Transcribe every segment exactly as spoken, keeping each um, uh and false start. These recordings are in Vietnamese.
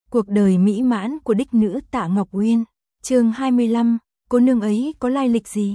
Cuộc đời mỹ mãn của đích nữ Tạ Ngọc Uyên. Chương hai mươi lăm, cô nương ấy có lai lịch gì?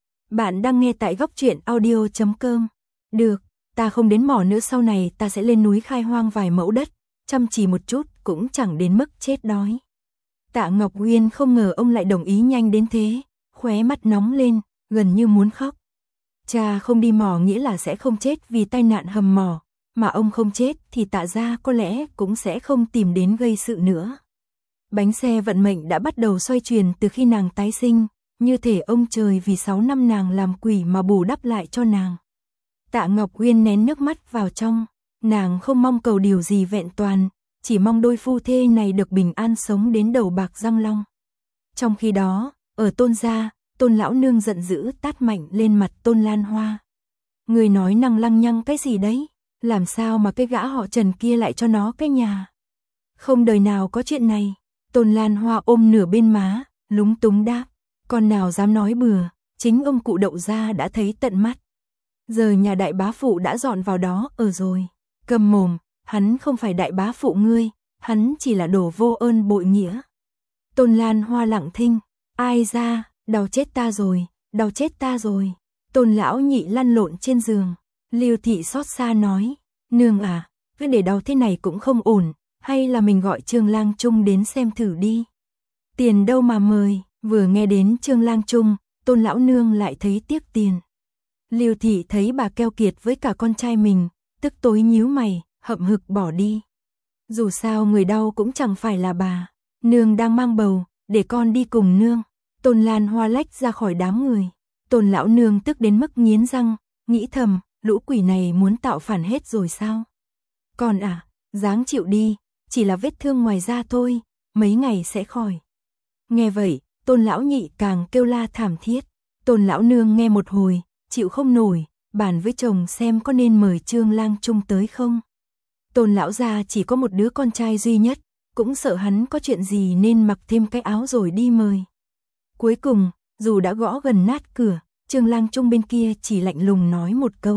Bạn đang nghe tại góc truyện audio chấm com. Được, ta không đến mỏ nữa, sau này ta sẽ lên núi khai hoang vài mẫu đất, chăm chỉ một chút cũng chẳng đến mức chết đói. Tạ Ngọc Uyên không ngờ ông lại đồng ý nhanh đến thế, khóe mắt nóng lên, gần như muốn khóc. Cha không đi mỏ nghĩa là sẽ không chết vì tai nạn hầm mỏ, mà ông không chết thì Tạ gia có lẽ cũng sẽ không tìm đến gây sự nữa. Bánh xe vận mệnh đã bắt đầu xoay chuyển từ khi nàng tái sinh, như thể ông trời vì sáu năm nàng làm quỷ mà bù đắp lại cho nàng. Tạ Ngọc Uyên nén nước mắt vào trong, nàng không mong cầu điều gì vẹn toàn, chỉ mong đôi phu thê này được bình an sống đến đầu bạc răng long. Trong khi đó, ở Tôn gia, Tôn lão nương giận dữ tát mạnh lên mặt Tôn Lan Hoa. Người nói năng lăng nhăng cái gì đấy? Làm sao mà cái gã họ Trần kia lại cho nó cái nhà? Không đời nào có chuyện này. Tôn Lan Hoa ôm nửa bên má, lúng túng đáp. Con nào dám nói bừa, chính ông cụ Đậu gia đã thấy tận mắt. Giờ nhà đại bá phụ đã dọn vào đó ở rồi. Câm mồm, hắn không phải đại bá phụ ngươi, hắn chỉ là đồ vô ơn bội nghĩa. Tôn Lan Hoa lặng thinh. Ai ra, đau chết ta rồi, đau chết ta rồi. Tôn lão nhị lăn lộn trên giường. Lưu thị xót xa nói, nương à, cứ để đau thế này cũng không ổn, hay là mình gọi Trương Lang Trung đến xem thử đi. Tiền đâu mà mời, vừa nghe đến Trương Lang Trung, Tôn lão nương lại thấy tiếc tiền. Lưu thị thấy bà keo kiệt với cả con trai mình, tức tối nhíu mày, hậm hực bỏ đi. Dù sao người đau cũng chẳng phải là bà, nương đang mang bầu, để con đi cùng nương. Tôn Lan Hoa lách ra khỏi đám người. Tôn lão nương tức đến mức nghiến răng, nghĩ thầm, lũ quỷ này muốn tạo phản hết rồi sao? Con à, dáng chịu đi, chỉ là vết thương ngoài da thôi, mấy ngày sẽ khỏi. Nghe vậy, Tôn lão nhị càng kêu la thảm thiết. Tôn lão nương nghe một hồi, chịu không nổi, bàn với chồng xem có nên mời Trương Lang Trung tới không. Tôn lão gia chỉ có một đứa con trai duy nhất, cũng sợ hắn có chuyện gì nên mặc thêm cái áo rồi đi mời. Cuối cùng, dù đã gõ gần nát cửa, Trương Lang Trung bên kia chỉ lạnh lùng nói một câu.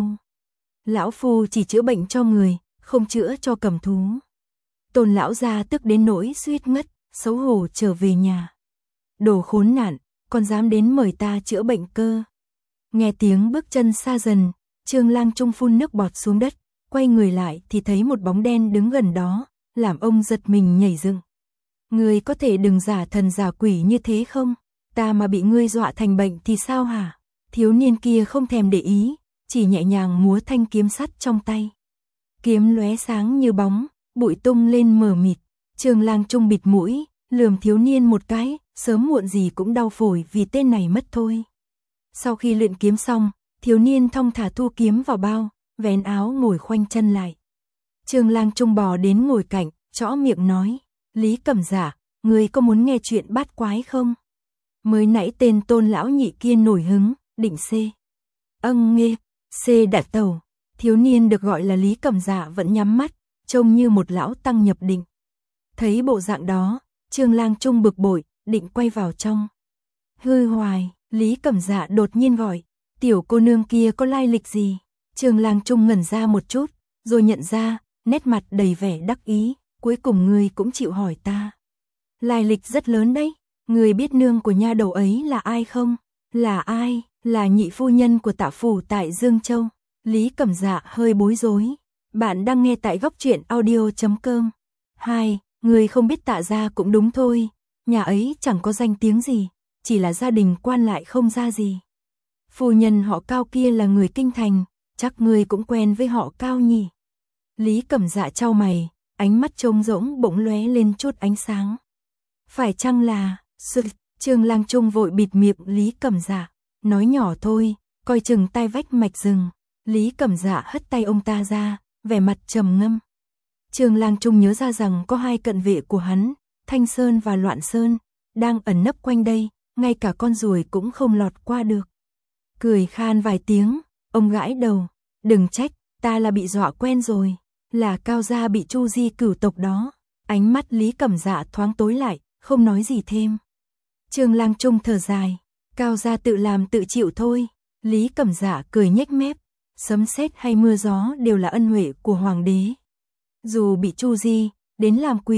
Lão phu chỉ chữa bệnh cho người, không chữa cho cầm thú. Tôn lão gia tức đến nỗi suýt ngất, xấu hổ trở về nhà. Đồ khốn nạn, còn dám đến mời ta chữa bệnh cơ. Nghe tiếng bước chân xa dần, Trương Lang Trung phun nước bọt xuống đất, quay người lại thì thấy một bóng đen đứng gần đó, làm ông giật mình nhảy dựng. Ngươi có thể đừng giả thần giả quỷ như thế không? Ta mà bị ngươi dọa thành bệnh thì sao hả? Thiếu niên kia không thèm để ý, chỉ nhẹ nhàng múa thanh kiếm sắt trong tay. Kiếm lóe sáng như bóng, bụi tung lên mờ mịt. Trương Lang Trung bịt mũi, lườm thiếu niên một cái, sớm muộn gì cũng đau phổi vì tên này mất thôi. Sau khi luyện kiếm xong, thiếu niên thong thả thu kiếm vào bao, vén áo ngồi khoanh chân lại. Trương Lang Trung bò đến ngồi cạnh, chõ miệng nói, Lý Cẩm Giả, ngươi có muốn nghe chuyện bát quái không? Mới nãy tên Tôn lão nhị kia nổi hứng, định C. Âng nghe, C đặt tàu. Thiếu niên được gọi là Lý Cẩm Giả vẫn nhắm mắt, trông như một lão tăng nhập định. Thấy bộ dạng đó, Trương Lang Trung bực bội, định quay vào trong. Hư hoài, Lý Cẩm Giả đột nhiên gọi, tiểu cô nương kia có lai lịch gì? Trương Lang Trung ngẩn ra một chút, rồi nhận ra, nét mặt đầy vẻ đắc ý, cuối cùng ngươi cũng chịu hỏi ta. Lai lịch rất lớn đấy, ngươi biết nương của nha đầu ấy là ai không? Là ai? Là nhị phu nhân của Tạ phủ tại Dương Châu. Lý Cẩm Dạ hơi bối rối. Bạn đang nghe tại góc truyện audio chấm com. Hai, người không biết Tạ gia cũng đúng thôi. Nhà ấy chẳng có danh tiếng gì, chỉ là gia đình quan lại không ra gì. Phu nhân họ Cao kia là người kinh thành, chắc người cũng quen với họ Cao nhỉ. Lý Cẩm Dạ chau mày, ánh mắt trông rỗng bỗng lóe lên chút ánh sáng. Phải chăng là... Sự... Trương Lang Trung vội bịt miệng Lý Cẩm Dạ, nói nhỏ thôi, coi chừng tai vách mạch rừng. Lý Cẩm Dạ hất tay ông ta ra, vẻ mặt trầm ngâm. Trương Lang Trung nhớ ra rằng có hai cận vệ của hắn, Thanh Sơn và Loạn Sơn, đang ẩn nấp quanh đây, ngay cả con ruồi cũng không lọt qua được. Cười khan vài tiếng, ông gãi đầu, đừng trách, ta là bị dọa quen rồi, là Cao gia bị Chu Di cửu tộc đó. Ánh mắt Lý Cẩm Dạ thoáng tối lại, không nói gì thêm. Trương Lang Trung thở dài, Cao gia tự làm tự chịu thôi. Lý Cẩm Dạ cười nhếch mép, sấm sét hay mưa gió đều là ân huệ của hoàng đế. Dù bị Chu Di đến làm quỷ,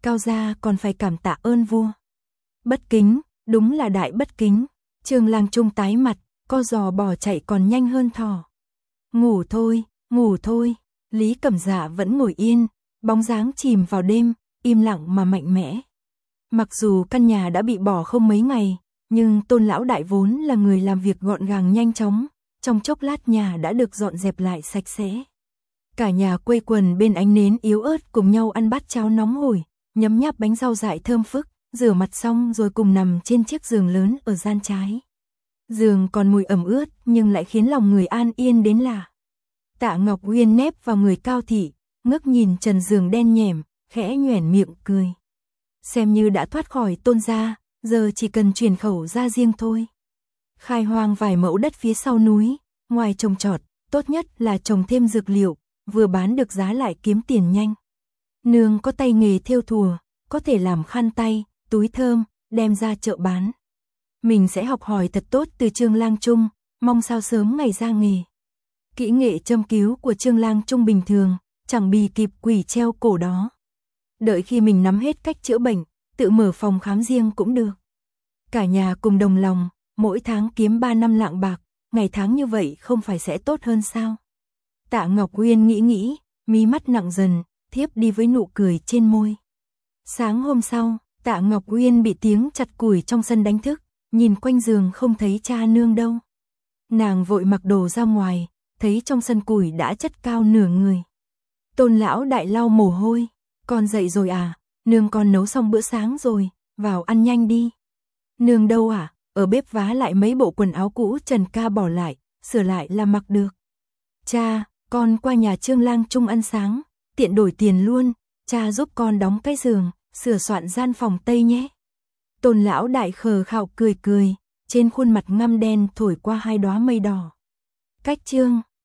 Cao gia còn phải cảm tạ ơn vua. Bất kính, đúng là đại bất kính. Trương Lang Trung tái mặt, co giò bò chạy còn nhanh hơn thỏ. Ngủ thôi, ngủ thôi. Lý Cẩm Dạ vẫn ngồi yên, bóng dáng chìm vào đêm, im lặng mà mạnh mẽ. Mặc dù căn nhà đã bị bỏ không mấy ngày, nhưng Tôn lão đại vốn là người làm việc gọn gàng nhanh chóng, trong chốc lát nhà đã được dọn dẹp lại sạch sẽ. Cả nhà quây quần bên ánh nến yếu ớt cùng nhau ăn bát cháo nóng hổi, nhấm nháp bánh rau dại thơm phức, rửa mặt xong rồi cùng nằm trên chiếc giường lớn ở gian trái. Giường còn mùi ẩm ướt nhưng lại khiến lòng người an yên đến lạ. Tạ Ngọc Uyên nép vào người Cao Thị, ngước nhìn trần giường đen nhẻm, khẽ nhoẻn miệng cười. Xem như đã thoát khỏi Tôn gia, giờ chỉ cần chuyển khẩu ra riêng thôi. Khai hoang vài mẫu đất phía sau núi, ngoài trồng trọt, tốt nhất là trồng thêm dược liệu, vừa bán được giá lại kiếm tiền nhanh. Nương có tay nghề thêu thùa, có thể làm khăn tay, túi thơm, đem ra chợ bán. Mình sẽ học hỏi thật tốt từ Trương Lang Trung, mong sao sớm ngày ra nghề. Kỹ nghệ châm cứu của Trương Lang Trung bình thường, chẳng bì kịp quỷ treo cổ đó. Đợi khi mình nắm hết cách chữa bệnh, tự mở phòng khám riêng cũng được. Cả nhà cùng đồng lòng, mỗi tháng kiếm ba năm lạng bạc, ngày tháng như vậy không phải sẽ tốt hơn sao? Tạ Ngọc Uyên nghĩ nghĩ, mí mắt nặng dần, thiếp đi với nụ cười trên môi. Sáng hôm sau, Tạ Ngọc Uyên bị tiếng chặt củi trong sân đánh thức, nhìn quanh giường không thấy cha nương đâu. Nàng vội mặc đồ ra ngoài, thấy trong sân củi đã chất cao nửa người. Tôn lão đại lau mồ hôi, con dậy rồi à, nương con nấu xong bữa sáng rồi, vào ăn nhanh đi. Nương đâu à, ở bếp vá lại mấy bộ quần áo cũ Trần ca bỏ lại, sửa lại là mặc được. Cha, con qua nhà Trương Lang Trung ăn sáng, tiện đổi tiền luôn, cha giúp con đóng cái giường, sửa soạn gian phòng Tây nhé. Tôn lão đại khờ khạo cười cười, trên khuôn mặt ngăm đen thổi qua hai đóa mây đỏ. Cách chương